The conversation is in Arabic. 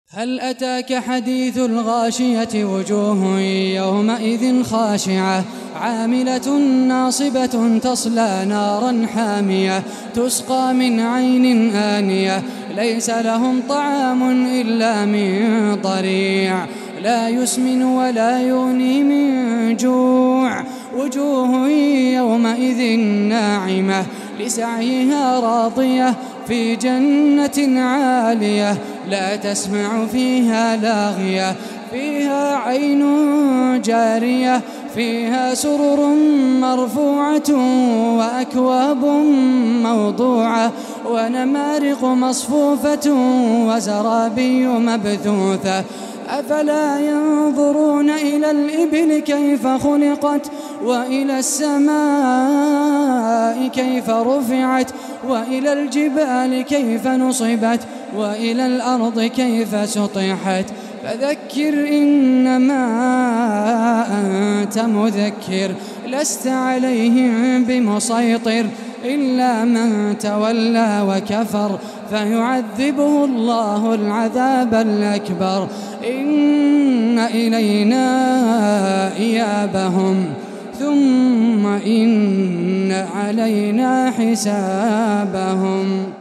هل أتاك حديث الغاشية وجوه يومئذ خاشعة عاملة ناصبة تصلى نارا حامية تسقى من عين آنية ليس لهم طعام إلا من ضريع لا يسمن ولا يغني من جوع وجوه يومئذ ناعمة لسعيها راضية في جنة عالية لا تسمع فيها لاغية فيها عين جارية فيها سرر مرفوعة وأكواب موضوعة ونمارق مصفوفة وزرابي مبثوثة أفلا ينظرون إلى الإبل كيف خلقت وإلى السماء كيف رفعت وإلى الجبال كيف نصبت وإلى الأرض كيف سطحت فذكر إنما أنت مذكر لست عليهم بمسيطر إلا من تولى وكفر فيعذبه الله العذاب الأكبر إن إلينا إيابهم ثم إن علينا حسابهم.